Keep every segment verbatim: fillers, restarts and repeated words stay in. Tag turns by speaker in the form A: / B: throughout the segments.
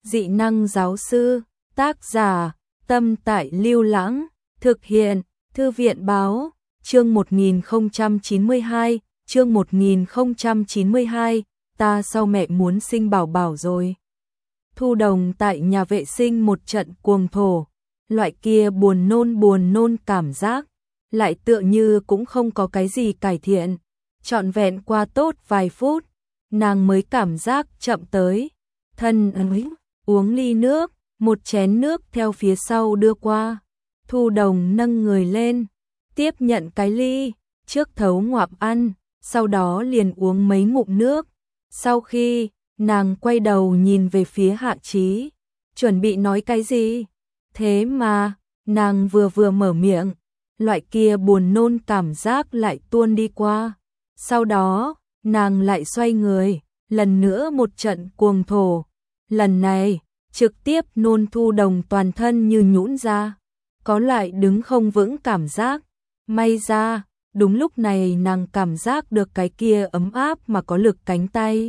A: Dị năng giáo sư, tác giả, Tâm Tại Lưu Lãng, thực hiện, Thư viện báo, chương một nghìn không trăm chín mươi hai, chương một nghìn không trăm chín mươi hai, ta sau mẹ muốn sinh bảo bảo rồi. Thu Đồng tại nhà vệ sinh một trận cuồng thổ, loại kia buồn nôn buồn nôn cảm giác, lại tựa như cũng không có cái gì cải thiện, trọn vẹn qua tốt vài phút, nàng mới cảm giác chậm tới, thân ấy, uống ly nước, một chén nước theo phía sau đưa qua, Thu Đồng nâng người lên, tiếp nhận cái ly, trước thấu ngoạm ăn, sau đó liền uống mấy ngụm nước, sau khi nàng quay đầu nhìn về phía Hạ Chí, chuẩn bị nói cái gì, thế mà, nàng vừa vừa mở miệng, loại kia buồn nôn cảm giác lại tuôn đi qua, sau đó, nàng lại xoay người, lần nữa một trận cuồng thổ, lần này, trực tiếp nôn Thu Đồng toàn thân như nhũn ra, có lại đứng không vững cảm giác, may ra, đúng lúc này nàng cảm giác được cái kia ấm áp mà có lực cánh tay.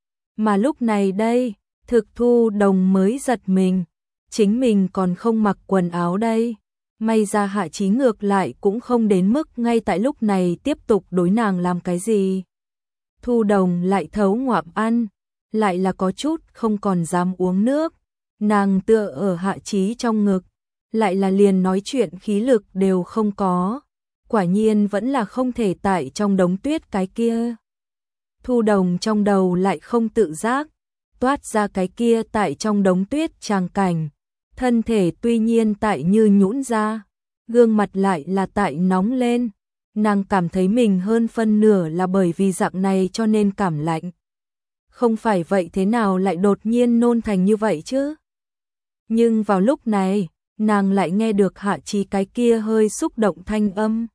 A: Mà lúc này đây, thực Thu Đồng mới giật mình, chính mình còn không mặc quần áo đây. May ra Hạ Chí ngược lại cũng không đến mức ngay tại lúc này tiếp tục đối nàng làm cái gì. Thu Đồng lại thấu ngoạm ăn, lại là có chút không còn dám uống nước. Nàng tựa ở Hạ Chí trong ngực, lại là liền nói chuyện khí lực đều không có. Quả nhiên vẫn là không thể tại trong đống tuyết cái kia. Thu Đồng trong đầu lại không tự giác, toát ra cái kia tại trong đống tuyết tràng cảnh. Thân thể tuy nhiên tại như nhũn ra, gương mặt lại là tại nóng lên. Nàng cảm thấy mình hơn phân nửa là bởi vì dạng này cho nên cảm lạnh. Không phải vậy thế nào lại đột nhiên nôn thành như vậy chứ? Nhưng vào lúc này, nàng lại nghe được Hạ Chí cái kia hơi xúc động thanh âm.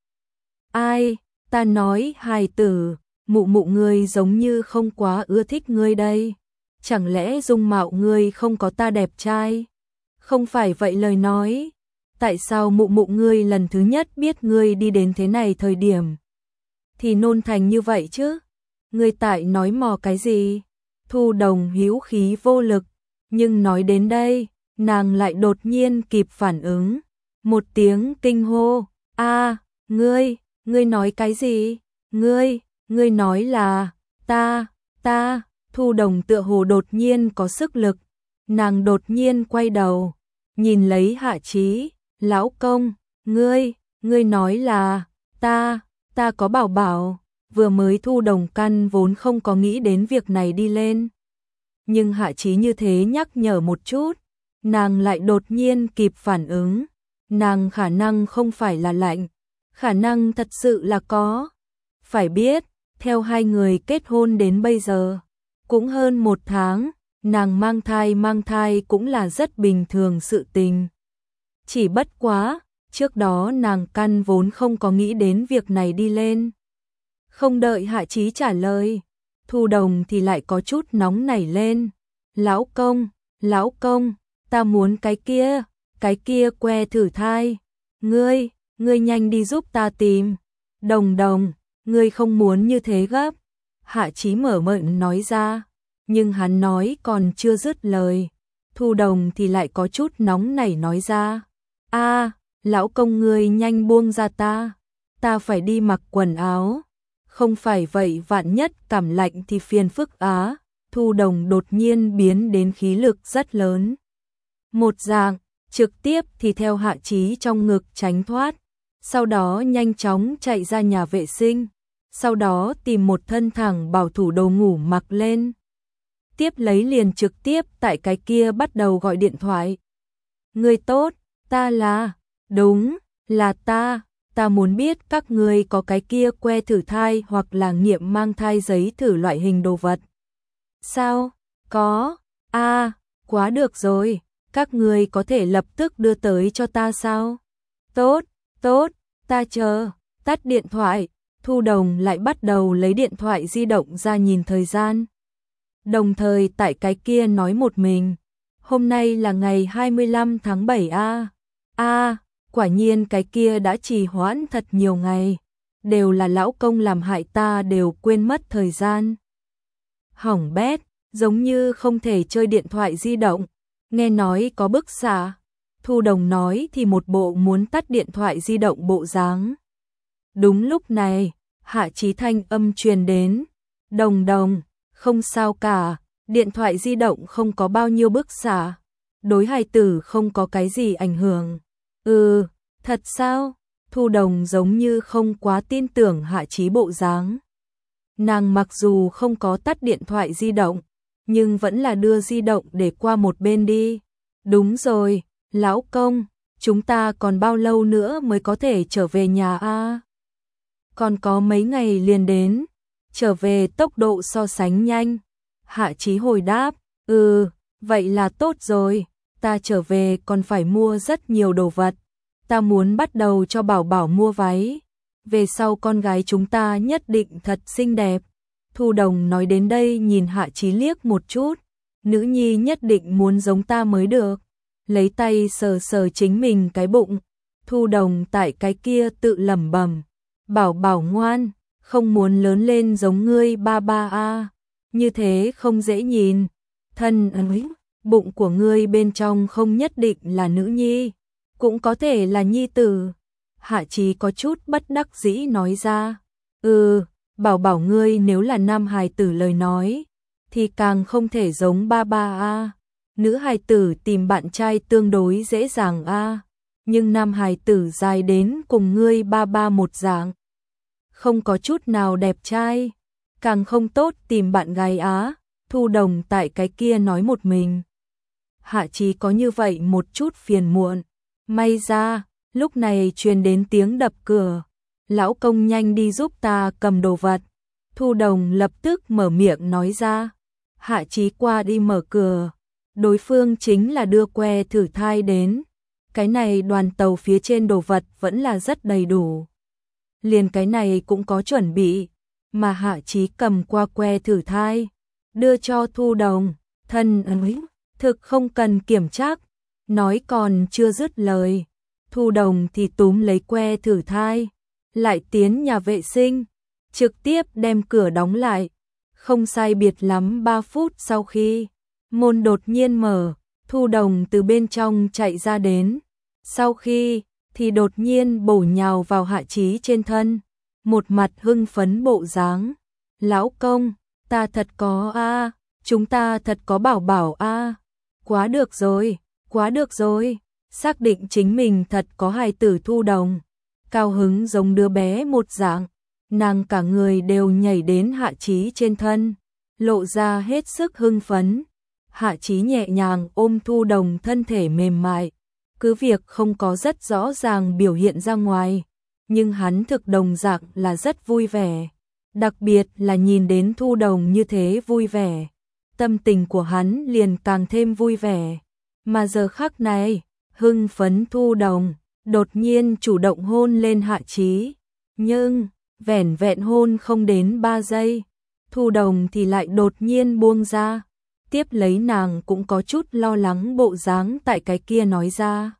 A: Ai, ta nói hài tử, mụ mụ ngươi giống như không quá ưa thích ngươi đây. Chẳng lẽ dung mạo ngươi không có ta đẹp trai? Không phải vậy lời nói. Tại sao mụ mụ ngươi lần thứ nhất biết ngươi đi đến thế này thời điểm thì nôn thành như vậy chứ? Ngươi tại nói mò cái gì? Thu Đồng hữu khí vô lực, nhưng nói đến đây, nàng lại đột nhiên kịp phản ứng, một tiếng kinh hô, "A, ngươi, ngươi nói cái gì? Ngươi, ngươi nói là ta, ta?" Thu Đồng tựa hồ đột nhiên có sức lực, nàng đột nhiên quay đầu, nhìn lấy Hạ Chí, "Lão công, ngươi, ngươi nói là ta, ta có bảo bảo." Vừa mới Thu Đồng căn vốn không có nghĩ đến việc này đi lên. Nhưng Hạ Chí như thế nhắc nhở một chút, nàng lại đột nhiên kịp phản ứng. Nàng khả năng không phải là lạnh, khả năng thật sự là có. Phải biết, theo hai người kết hôn đến bây giờ, cũng hơn một tháng, nàng mang thai mang thai cũng là rất bình thường sự tình. Chỉ bất quá, trước đó nàng căn vốn không có nghĩ đến việc này đi lên. Không đợi Hạ Chí trả lời, Thu Đồng thì lại có chút nóng nảy lên. "Lão công, lão công, ta muốn cái kia, cái kia que thử thai. Ngươi, ngươi nhanh đi giúp ta tìm." "Đồng Đồng, ngươi không muốn như thế gấp." Hạ Chí mở miệng nói ra, nhưng hắn nói còn chưa dứt lời. Thu Đồng thì lại có chút nóng nảy nói ra, "A, lão công ngươi nhanh buông ra ta, ta phải đi mặc quần áo. Không phải vậy vạn nhất cảm lạnh thì phiền phức á." Thu Đồng đột nhiên biến đến khí lực rất lớn. Một dạng, trực tiếp thì theo Hạ Chí trong ngực tránh thoát, sau đó nhanh chóng chạy ra nhà vệ sinh, sau đó tìm một thân thẳng bảo thủ đồ ngủ mặc lên. Tiếp lấy liền trực tiếp tại cái kia bắt đầu gọi điện thoại. "Người tốt, ta là..." "Đúng, là ta, ta muốn biết các ngươi có cái kia que thử thai hoặc là nghiệm mang thai giấy thử loại hình đồ vật." "Sao? Có. A, quá được rồi, các ngươi có thể lập tức đưa tới cho ta sao?" "Tốt, tốt, ta chờ." Tắt điện thoại, Thu Đồng lại bắt đầu lấy điện thoại di động ra nhìn thời gian. Đồng thời tại cái kia nói một mình, "Hôm nay là ngày hai mươi lăm tháng bảy a." "A, quả nhiên cái kia đã trì hoãn thật nhiều ngày, đều là lão công làm hại ta đều quên mất thời gian." Hỏng bét, giống như không thể chơi điện thoại di động, Nghe nói có bức xạ. Thu Đồng nói thì một bộ muốn tắt điện thoại di động bộ dáng. Đúng lúc này, Hạ Chí thanh âm truyền đến. Đồng Đồng, không sao cả, điện thoại di động không có bao nhiêu bức xạ. Đối hài tử không có cái gì ảnh hưởng. Ừ, thật sao? Thu Đồng giống như không quá tin tưởng Hạ Chí bộ dáng. Nàng mặc dù không có tắt điện thoại di động, nhưng vẫn là đưa di động để qua một bên đi. Đúng rồi, lão công, chúng ta còn bao lâu nữa mới có thể trở về nhà a? Còn có mấy ngày liền đến, trở về tốc độ so sánh nhanh. Hạ Chí hồi đáp, ừ, vậy là tốt rồi, ta trở về còn phải mua rất nhiều đồ vật. Ta muốn bắt đầu cho Bảo Bảo mua váy. Về sau con gái chúng ta nhất định thật xinh đẹp. Thu Đồng nói đến đây nhìn Hạ Chí liếc một chút. Nữ nhi nhất định muốn giống ta mới được. Lấy tay sờ sờ chính mình cái bụng. Thu Đồng tại cái kia tự lẩm bẩm. Bảo Bảo ngoan, không muốn lớn lên giống ngươi ba ba a. Như thế không dễ nhìn. Thân ơi, bụng của ngươi bên trong không nhất định là nữ nhi. Cũng có thể là nhi tử. Hạ Chí có chút bất đắc dĩ nói ra. Ừ, Bảo Bảo ngươi nếu là nam hài tử lời nói, thì càng không thể giống ba ba a. Nữ hài tử tìm bạn trai tương đối dễ dàng a, nhưng nam hài tử dài đến cùng ngươi ba ba một dạng, không có chút nào đẹp trai, càng không tốt tìm bạn gái á. Thu Đồng tại cái kia nói một mình. Hạ Chí có như vậy một chút phiền muộn. May ra, lúc này truyền đến tiếng đập cửa. Lão công nhanh đi giúp ta cầm đồ vật. Thu Đồng lập tức mở miệng nói ra. Hạ Chí qua đi mở cửa. Đối phương chính là đưa que thử thai đến. Cái này đoàn tàu phía trên đồ vật vẫn là rất đầy đủ. Liền cái này cũng có chuẩn bị. Mà Hạ Chí cầm qua que thử thai, đưa cho Thu Đồng. Thân ơi, thực không cần kiểm tra. Nói còn chưa dứt lời, Thu Đồng thì túm lấy que thử thai, lại tiến nhà vệ sinh, trực tiếp đem cửa đóng lại. Không sai biệt lắm ba phút sau khi môn đột nhiên mở, Thu Đồng từ bên trong chạy ra đến. Sau khi thì đột nhiên bổ nhào vào Hạ Chí trên thân, một mặt hưng phấn bộ dáng. Lão công, ta thật có a, chúng ta thật có Bảo Bảo a. Quá được rồi. Quá được rồi, xác định chính mình thật có hài tử. Thu Đồng cao hứng giống đứa bé một dạng, nàng cả người đều nhảy đến Hạ Chí trên thân, lộ ra hết sức hưng phấn. Hạ Chí nhẹ nhàng ôm Thu Đồng thân thể mềm mại, cứ việc không có rất rõ ràng biểu hiện ra ngoài, nhưng hắn thực đồng dạng là rất vui vẻ, đặc biệt là nhìn đến Thu Đồng như thế vui vẻ, tâm tình của hắn liền càng thêm vui vẻ. Mà giờ khắc này, hưng phấn Thu Đồng đột nhiên chủ động hôn lên Hạ Chí, nhưng vẻn vẹn hôn không đến ba giây, Thu Đồng thì lại đột nhiên buông ra, tiếp lấy nàng cũng có chút lo lắng bộ dáng tại cái kia nói ra.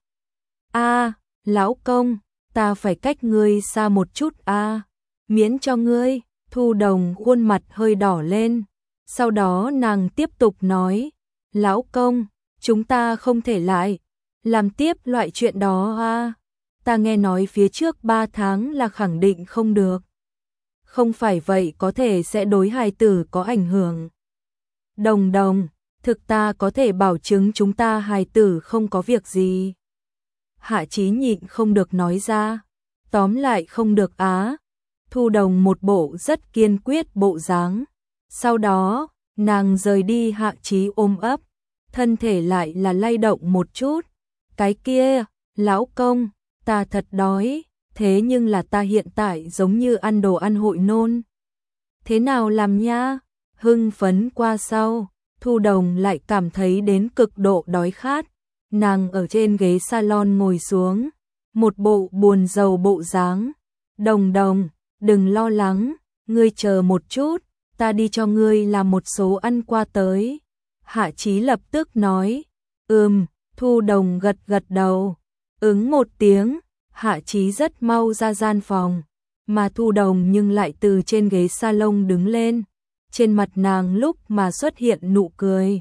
A: A, lão công, ta phải cách ngươi xa một chút a, miễn cho ngươi. Thu Đồng khuôn mặt hơi đỏ lên, sau đó nàng tiếp tục nói, lão công, chúng ta không thể lại làm tiếp loại chuyện đó a. Ta nghe nói phía trước ba tháng là khẳng định không được. Không phải vậy có thể sẽ đối hài tử có ảnh hưởng. Đồng Đồng, thực ta có thể bảo chứng chúng ta hài tử không có việc gì. Hạ Chí nhịn không được nói ra. Tóm lại không được á. Thu Đồng một bộ rất kiên quyết bộ dáng. Sau đó, nàng rời đi. Hạ Chí ôm ấp, thân thể lại là lay động một chút. Cái kia, lão công, ta thật đói, thế nhưng là ta hiện tại giống như ăn đồ ăn hội nôn. Thế nào làm nha? Hưng phấn qua sau, Thu Đồng lại cảm thấy đến cực độ đói khát. Nàng ở trên ghế salon ngồi xuống, một bộ buồn rầu bộ dáng. Đồng Đồng, đừng lo lắng, ngươi chờ một chút, ta đi cho ngươi làm một số ăn qua tới. Hạ Chí lập tức nói, ừm. Thu Đồng gật gật đầu, ứng một tiếng. Hạ Chí rất mau ra gian phòng, mà Thu Đồng nhưng lại từ trên ghế salon đứng lên, trên mặt nàng lúc mà xuất hiện nụ cười.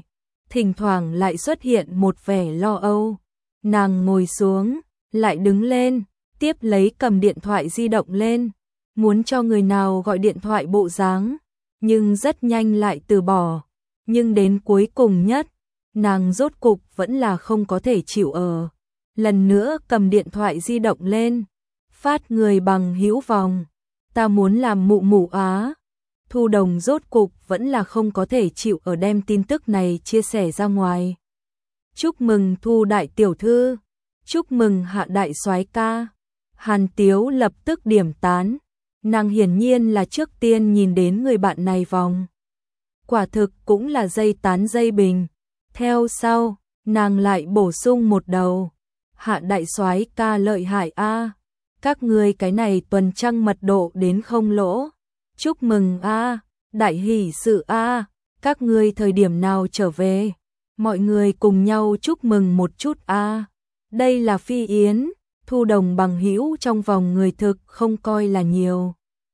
A: thỉnh thoảng lại xuất hiện một vẻ lo âu. Nàng ngồi xuống, lại đứng lên, tiếp lấy cầm điện thoại di động lên, muốn cho người nào gọi điện thoại bộ dáng, nhưng rất nhanh lại từ bỏ. Nhưng đến cuối cùng nhất, nàng rốt cục vẫn là không có thể chịu ở. Lần nữa cầm điện thoại di động lên, phát người bằng hữu vòng. Ta muốn làm mụ mụ á. Thu Đồng rốt cục vẫn là không có thể chịu ở đem tin tức này chia sẻ ra ngoài. Chúc mừng Thu đại tiểu thư, chúc mừng Hạ đại soái ca. Hàn Tiếu lập tức điểm tán, nàng hiển nhiên là trước tiên nhìn đến người bạn này vòng. Quả thực cũng là dây tán dây bình. Theo sau, nàng lại bổ sung một đầu. Hạ đại soái ca lợi hại a, các ngươi cái này tuần trăng mật độ đến không lỗ. Chúc mừng a, đại hỷ sự a, các ngươi thời điểm nào trở về? Mọi người cùng nhau chúc mừng một chút a. Đây là Phi Yến, Thu Đồng bằng hữu trong vòng người thực không coi là nhiều.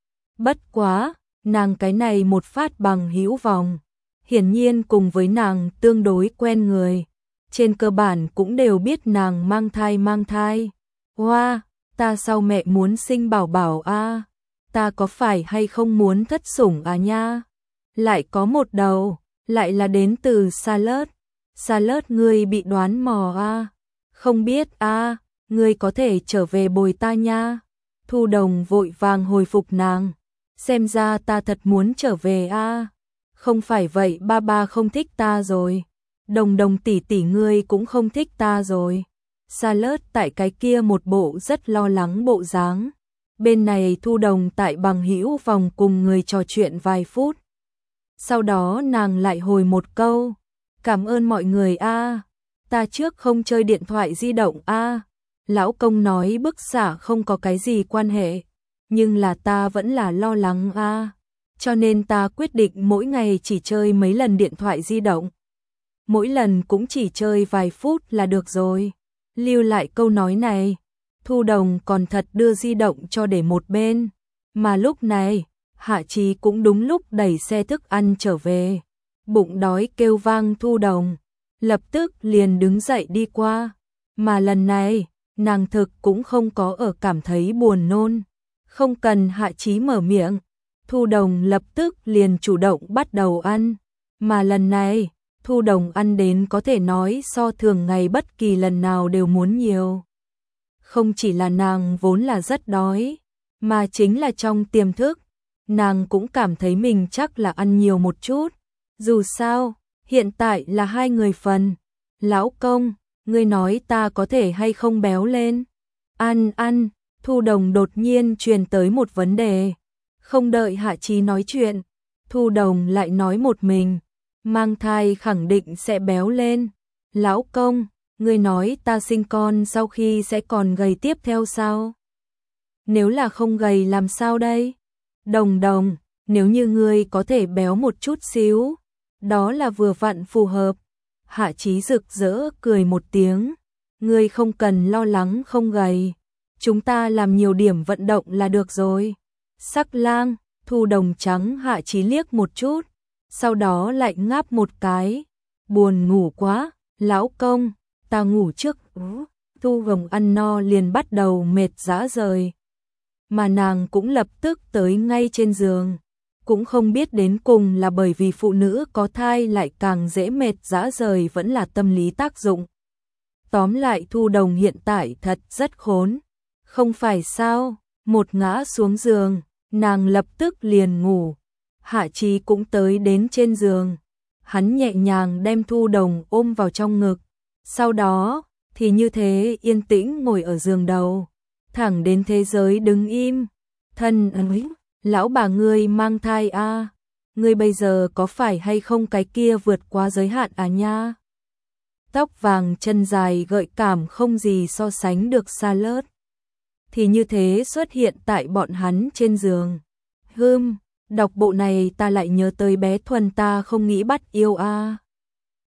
A: Bất quá, nàng cái này một phát bằng hữu vòng, hiển nhiên cùng với nàng tương đối quen người, trên cơ bản cũng đều biết nàng mang thai mang thai. Hoa, wow, ta sau mẹ muốn sinh bảo bảo a, ta có phải hay không muốn thất sủng à nha? Lại có một đầu, lại là đến từ Salad. Salad ngươi bị đoán mò a, không biết a, ngươi có thể trở về bồi ta nha. Thu Đồng vội vàng hồi phục nàng, xem ra ta thật muốn trở về a. Không phải vậy ba ba không thích ta rồi, Đồng Đồng tỷ tỷ ngươi cũng không thích ta rồi. Salad tại cái kia một bộ rất lo lắng bộ dáng. Bên này Thu Đồng tại bằng hữu vòng cùng người trò chuyện vài phút. Sau đó nàng lại hồi một câu, cảm ơn mọi người a, ta trước không chơi điện thoại di động a. Lão công nói bức xả không có cái gì quan hệ, nhưng là ta vẫn là lo lắng a, cho nên ta quyết định mỗi ngày chỉ chơi mấy lần điện thoại di động. Mỗi lần cũng chỉ chơi vài phút là được rồi. Lưu lại câu nói này, Thu Đồng còn thật đưa di động cho để một bên, mà lúc này, Hạ Chí cũng đúng lúc đẩy xe thức ăn trở về. Bụng đói kêu vang Thu Đồng, lập tức liền đứng dậy đi qua, mà lần này, nàng thực cũng không có ở cảm thấy buồn nôn. Không cần Hạ Chí mở miệng, Thu Đồng lập tức liền chủ động bắt đầu ăn, mà lần này, Thu Đồng ăn đến có thể nói so thường ngày bất kỳ lần nào đều muốn nhiều. Không chỉ là nàng vốn là rất đói, mà chính là trong tiềm thức, nàng cũng cảm thấy mình chắc là ăn nhiều một chút. Dù sao, hiện tại là hai người phần. Lão công, ngươi nói ta có thể hay không béo lên? Ăn ăn, Thu Đồng đột nhiên truyền tới một vấn đề. Không đợi Hạ Chí nói chuyện, Thu Đồng lại nói một mình, mang thai khẳng định sẽ béo lên. Lão công, ngươi nói ta sinh con sau khi sẽ còn gầy tiếp theo sao? Nếu là không gầy làm sao đây? Đồng Đồng, nếu như ngươi có thể béo một chút xíu, đó là vừa vặn phù hợp. Hạ Chí rực rỡ cười một tiếng, ngươi không cần lo lắng không gầy, chúng ta làm nhiều điểm vận động là được rồi. Sắc lang, Thu Đồng trắng Hạ Chí liếc một chút, sau đó lại ngáp một cái, buồn ngủ quá, lão công, ta ngủ trước. Thu Đồng ăn no liền bắt đầu mệt rã rời, mà nàng cũng lập tức tới ngay trên giường. Cũng không biết đến cùng là bởi vì phụ nữ có thai lại càng dễ mệt rã rời vẫn là tâm lý tác dụng. Tóm lại Thu Đồng hiện tại thật rất khốn. Không phải sao, một ngã xuống giường, nàng lập tức liền ngủ. Hạ Chí cũng tới đến trên giường. Hắn nhẹ nhàng đem Thu Đồng ôm vào trong ngực. Sau đó, thì như thế yên tĩnh ngồi ở giường đầu. Thẳng đến thế giới đứng im. Thân ấy, lão bà ngươi mang thai a, à? Ngươi bây giờ có phải hay không cái kia vượt quá giới hạn à nha? Tóc vàng chân dài gợi cảm không gì so sánh được Salad. Thì như thế xuất hiện tại bọn hắn trên giường. Hừm, đọc bộ này ta lại nhớ tới bé Thuần ta không nghĩ bắt yêu a. À.